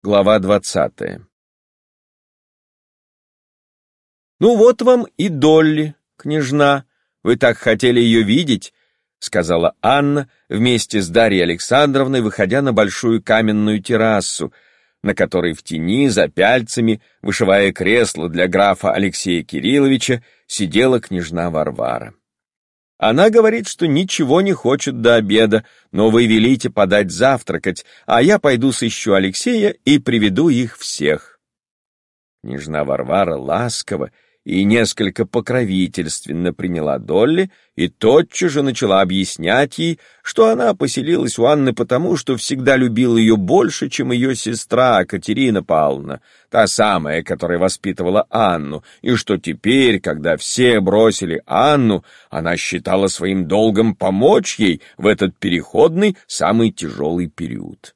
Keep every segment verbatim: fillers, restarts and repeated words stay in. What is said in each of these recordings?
Глава двадцатая. «Ну вот вам и Долли, княжна. Вы так хотели ее видеть», — сказала Анна вместе с Дарьей Александровной, выходя на большую каменную террасу, на которой в тени, за пяльцами, вышивая кресло для графа Алексея Кирилловича, сидела княжна Варвара. «Она говорит, что ничего не хочет до обеда, но вы велите подать завтракать, а я пойду сыщу Алексея и приведу их всех». Княжна Варвара ласково и несколько покровительственно приняла Долли и тотчас же начала объяснять ей, что она поселилась у Анны потому, что всегда любила ее больше, чем ее сестра Катерина Павловна, та самая, которая воспитывала Анну, и что теперь, когда все бросили Анну, она считала своим долгом помочь ей в этот переходный, самый тяжелый период.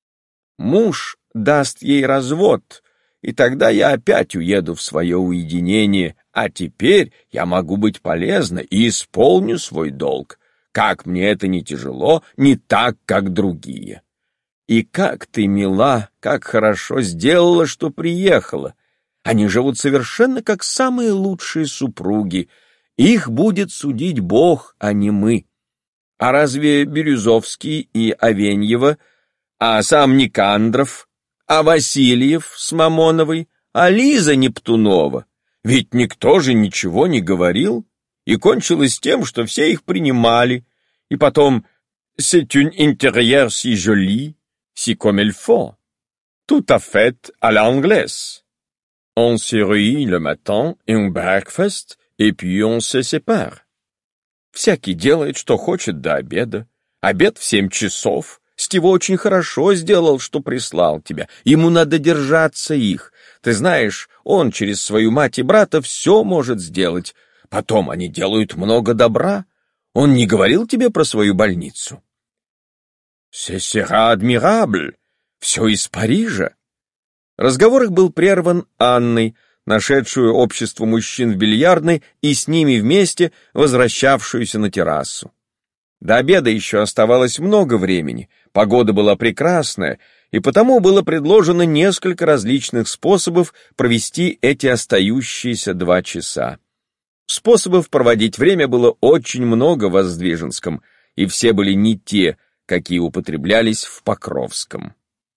Муж даст ей развод, и тогда я опять уеду в свое уединение, а теперь я могу быть полезна и исполню свой долг. Как мне это не тяжело, не так, как другие. И как ты мила, как хорошо сделала, что приехала. Они живут совершенно как самые лучшие супруги. Их будет судить Бог, а не мы. А разве Бирюзовский и Авеньева, а сам Никандров, а Васильев с Мамоновой, а Лиза Нептунова? Ведь никто же ничего не говорил, и кончилось тем, что все их принимали, и потом «c'est une intérieur si jolie, si comme il faut, tout à fait à l'anglaise. On se réunit le matin et un breakfast, et puis on se sépare». Всякий делает, что хочет до обеда. Обед в семь часов. Стива очень хорошо сделал, что прислал тебя. Ему надо держаться их. Ты знаешь, он через свою мать и брата все может сделать. Потом они делают много добра. Он не говорил тебе про свою больницу? «Ce sera admirable. Все из Парижа». Разговор их был прерван Анной, нашедшую общество мужчин в бильярдной и с ними вместе возвращавшуюся на террасу. До обеда еще оставалось много времени, погода была прекрасная, и потому было предложено несколько различных способов провести эти остающиеся два часа. Способов проводить время было очень много в Воздвиженском, и все были не те, какие употреблялись в Покровском.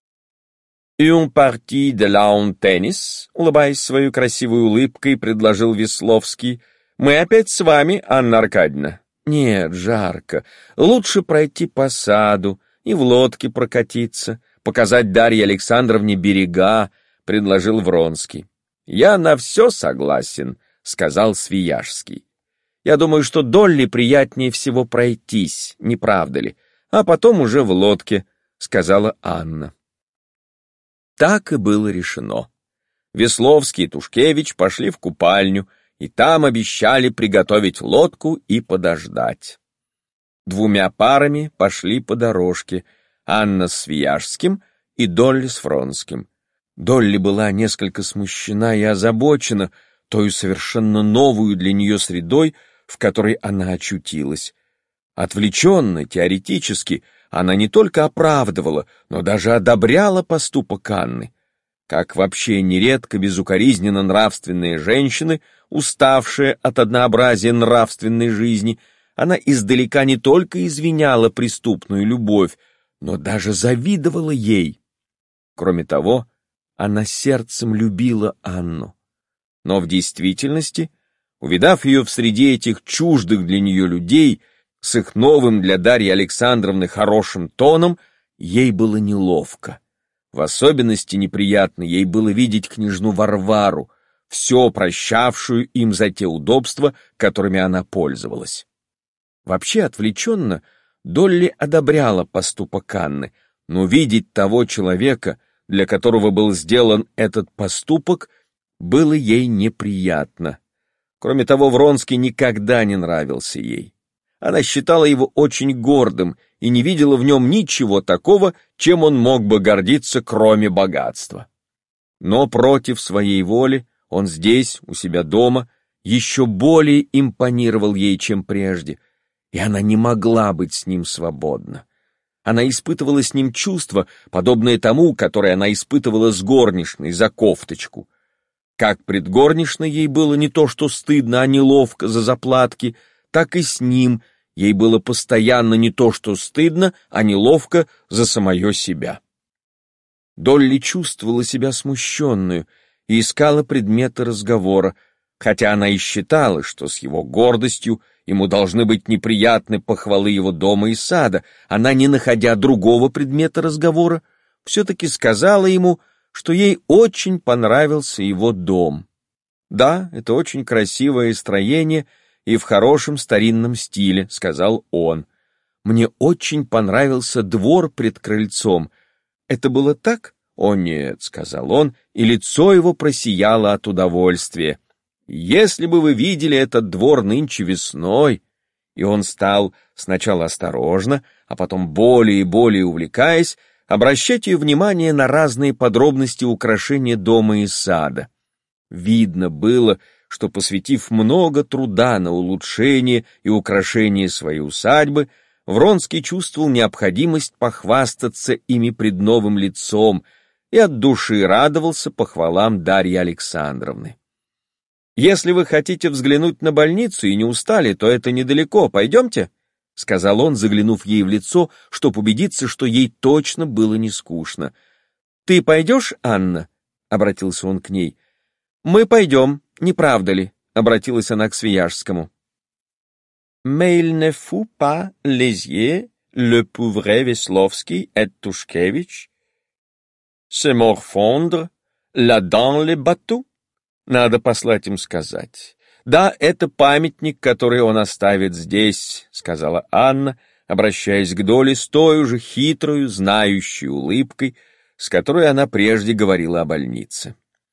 «Une partie de lawn-tennis», — улыбаясь свою красивой улыбкой, предложил Весловский. «Мы опять с вами, Анна Аркадьевна». «Нет, жарко. Лучше пройти по саду и в лодке прокатиться, показать Дарье Александровне берега», — предложил Вронский. «Я на все согласен», — сказал Свияжский. «Я думаю, что Долли приятнее всего пройтись, не правда ли? А потом уже в лодке», — сказала Анна. Так и было решено. Весловский и Тушкевич пошли в купальню, и там обещали приготовить лодку и подождать. Двумя парами пошли по дорожке, Анна с Свияжским и Долли с Вронским. Долли была несколько смущена и озабочена той совершенно новую для нее средой, в которой она очутилась. Отвлеченно, теоретически, она не только оправдывала, но даже одобряла поступок Анны. Как вообще нередко безукоризненно нравственные женщины, уставшие от однообразия нравственной жизни, она издалека не только извиняла преступную любовь, но даже завидовала ей. Кроме того, она сердцем любила Анну. Но в действительности, увидав ее в среде этих чуждых для нее людей, с их новым для Дарьи Александровны хорошим тоном, ей было неловко. В особенности неприятно ей было видеть княжну Варвару, все прощавшую им за те удобства, которыми она пользовалась. Вообще отвлеченно Долли одобряла поступок Анны, но видеть того человека, для которого был сделан этот поступок, было ей неприятно. Кроме того, Вронский никогда не нравился ей. Она считала его очень гордым и не видела в нем ничего такого, чем он мог бы гордиться, кроме богатства. Но против своей воли он здесь, у себя дома, еще более импонировал ей, чем прежде, и она не могла быть с ним свободна. Она испытывала с ним чувство, подобное тому, которое она испытывала с горничной за кофточку. Как пред горничной ей было не то что стыдно, а неловко за заплатки, так и с ним ей было постоянно не то что стыдно, а неловко за самое себя. Долли чувствовала себя смущенную и искала предметы разговора, хотя она и считала, что с его гордостью ему должны быть неприятны похвалы его дома и сада. Она, не находя другого предмета разговора, все-таки сказала ему, что ей очень понравился его дом. «Да, это очень красивое строение и в хорошем старинном стиле», — сказал он. «Мне очень понравился двор пред крыльцом. Это было так?» «О нет», — сказал он, и лицо его просияло от удовольствия. «Если бы вы видели этот двор нынче весной». И он стал сначала осторожно, а потом более и более увлекаясь, обращать ее внимание на разные подробности украшения дома и сада. Видно было, что, посвятив много труда на улучшение и украшение своей усадьбы, Вронский чувствовал необходимость похвастаться ими пред новым лицом и от души радовался похвалам Дарьи Александровны. «Если вы хотите взглянуть на больницу и не устали, то это недалеко, пойдемте?» — сказал он, заглянув ей в лицо, чтобы убедиться, что ей точно было не скучно. «Ты пойдешь, Анна?» — обратился он к ней. «Мы пойдем, не правда ли?» — обратилась она к Свияжскому. «Mais il ne faut pas lésier le pauvre Весловский et Тушкевич, se morfondre là dans les bateaux?» Надо послать им сказать. «Да, это памятник, который он оставит здесь», — сказала Анна, обращаясь к Долли с той же хитрою, знающей улыбкой, с которой она прежде говорила о больнице.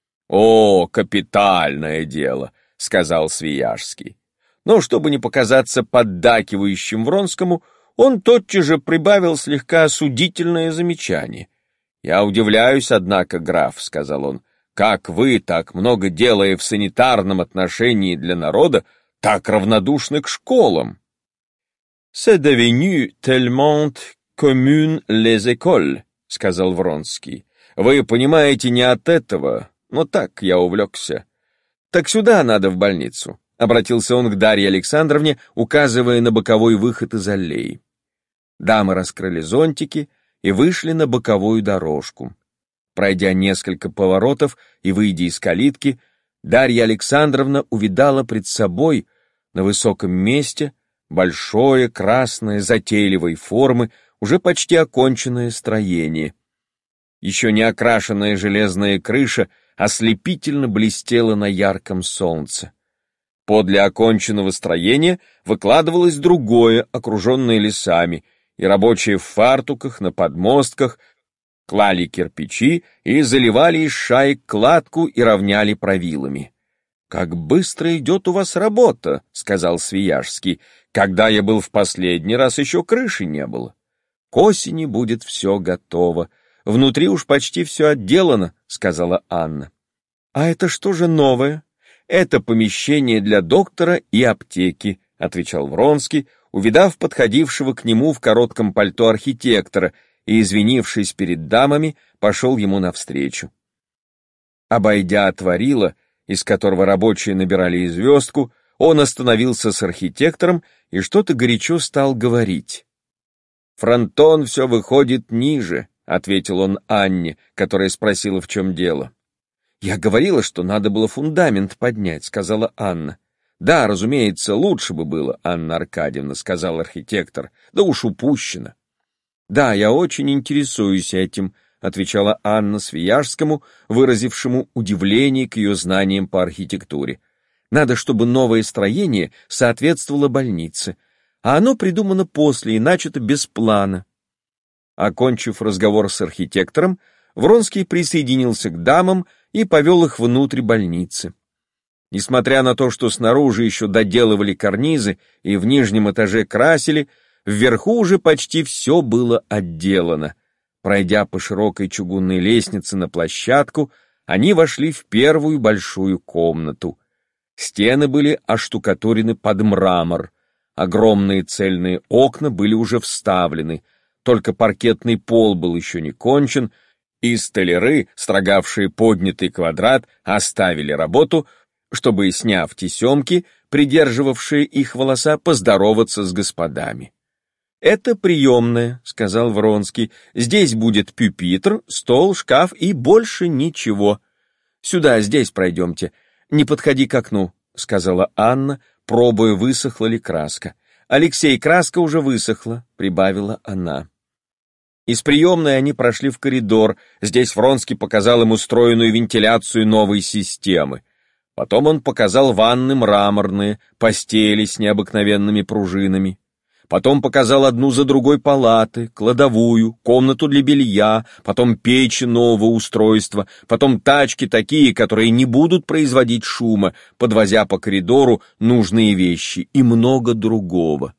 «О, капитальное дело», — сказал Свияжский. Но, чтобы не показаться поддакивающим Вронскому, он тотчас же прибавил слегка осудительное замечание. «Я удивляюсь, однако, граф», — сказал он, — «как вы, так много делая в санитарном отношении для народа, так равнодушны к школам». «C'est devenu tellement commun les écoles», — сказал Вронский. «Вы понимаете, не от этого, но так я увлекся». «Так сюда надо, в больницу», — обратился он к Дарье Александровне, указывая на боковой выход из аллеи. Дамы раскрыли зонтики и вышли на боковую дорожку. Пройдя несколько поворотов и выйдя из калитки, Дарья Александровна увидала пред собой на высоком месте большое красное затейливой формы, уже почти оконченное строение. Еще не окрашенная железная крыша ослепительно блестела на ярком солнце. Подле оконченного строения выкладывалось другое, окруженное лесами, и рабочие в фартуках на подмостках клали кирпичи и заливали из шаек кладку и равняли правилами. «Как быстро идет у вас работа», — сказал Свияжский. «Когда я был в последний раз, еще крыши не было. К осени будет все готово. Внутри уж почти все отделано», — сказала Анна. «А это что же новое?» «Это помещение для доктора и аптеки», — отвечал Вронский, увидав подходившего к нему в коротком пальто архитектора, и, извинившись перед дамами, пошел ему навстречу. Обойдя отворило, из которого рабочие набирали звездку, он остановился с архитектором и что-то горячо стал говорить. «Фронтон все выходит ниже», — ответил он Анне, которая спросила, в чем дело. «Я говорила, что надо было фундамент поднять», — сказала Анна. «Да, разумеется, лучше бы было, Анна Аркадьевна», — сказал архитектор, — «да уж упущено». «Да, я очень интересуюсь этим», — отвечала Анна Свияжскому, выразившему удивление к ее знаниям по архитектуре. «Надо, чтобы новое строение соответствовало больнице, а оно придумано после и начато без плана». Окончив разговор с архитектором, Вронский присоединился к дамам и повел их внутрь больницы. Несмотря на то, что снаружи еще доделывали карнизы и в нижнем этаже красили, вверху уже почти все было отделано. Пройдя по широкой чугунной лестнице на площадку, они вошли в первую большую комнату. Стены были оштукатурены под мрамор, огромные цельные окна были уже вставлены, только паркетный пол был еще не кончен, и столяры, строгавшие поднятый квадрат, оставили работу, чтобы, сняв тесемки, придерживавшие их волоса, поздороваться с господами. «Это приемная», — сказал Вронский. «Здесь будет пюпитр, стол, шкаф и больше ничего. Сюда, здесь пройдемте. Не подходи к окну», — сказала Анна, пробуя, высохла ли краска. «Алексей, краска уже высохла», — прибавила она. Из приемной они прошли в коридор. Здесь Вронский показал им устроенную вентиляцию новой системы. Потом он показал ванны мраморные, постели с необыкновенными пружинами. Потом показал одну за другой палаты, кладовую, комнату для белья, потом печи нового устройства, потом тачки такие, которые не будут производить шума, подвозя по коридору нужные вещи и много другого.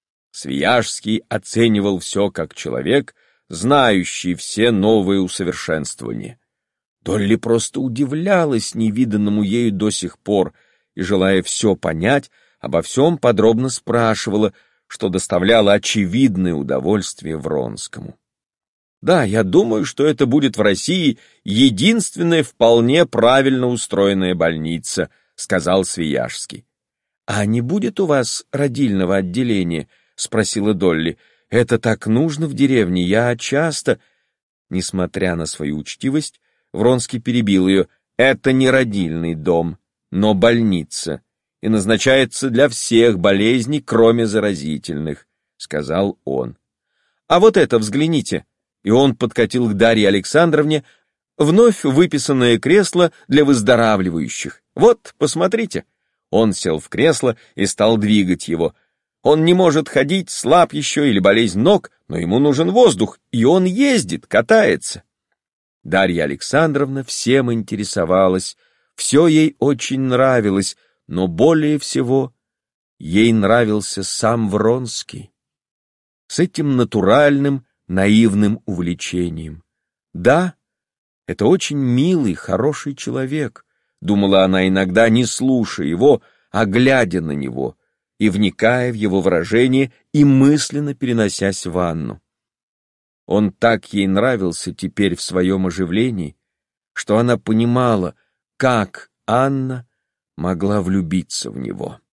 Свияжский оценивал все как человек, знающий все новые усовершенствования. Долли просто удивлялась невиданному ею до сих пор и, желая все понять, обо всем подробно спрашивала, что доставляло очевидное удовольствие Вронскому. «Да, я думаю, что это будет в России единственная вполне правильно устроенная больница», — сказал Свияжский. «А не будет у вас родильного отделения?» — спросила Долли. «Это так нужно в деревне, я часто...» Несмотря на свою учтивость, Вронский перебил ее. «Это не родильный дом, но больница, и назначается для всех болезней, кроме заразительных», — сказал он. «А вот это взгляните!» И он подкатил к Дарье Александровне вновь выписанное кресло для выздоравливающих. «Вот, посмотрите!» Он сел в кресло и стал двигать его. Он не может ходить, слаб еще или болезнь ног, но ему нужен воздух, и он ездит, катается. Дарья Александровна всем интересовалась, все ей очень нравилось, но более всего ей нравился сам Вронский. С этим натуральным, наивным увлечением. Да, это очень милый, хороший человек, думала она иногда, не слушая его, а глядя на него и вникая в его выражение и мысленно переносясь в Анну. Он так ей нравился теперь в своем оживлении, что она понимала, как Анна могла влюбиться в него.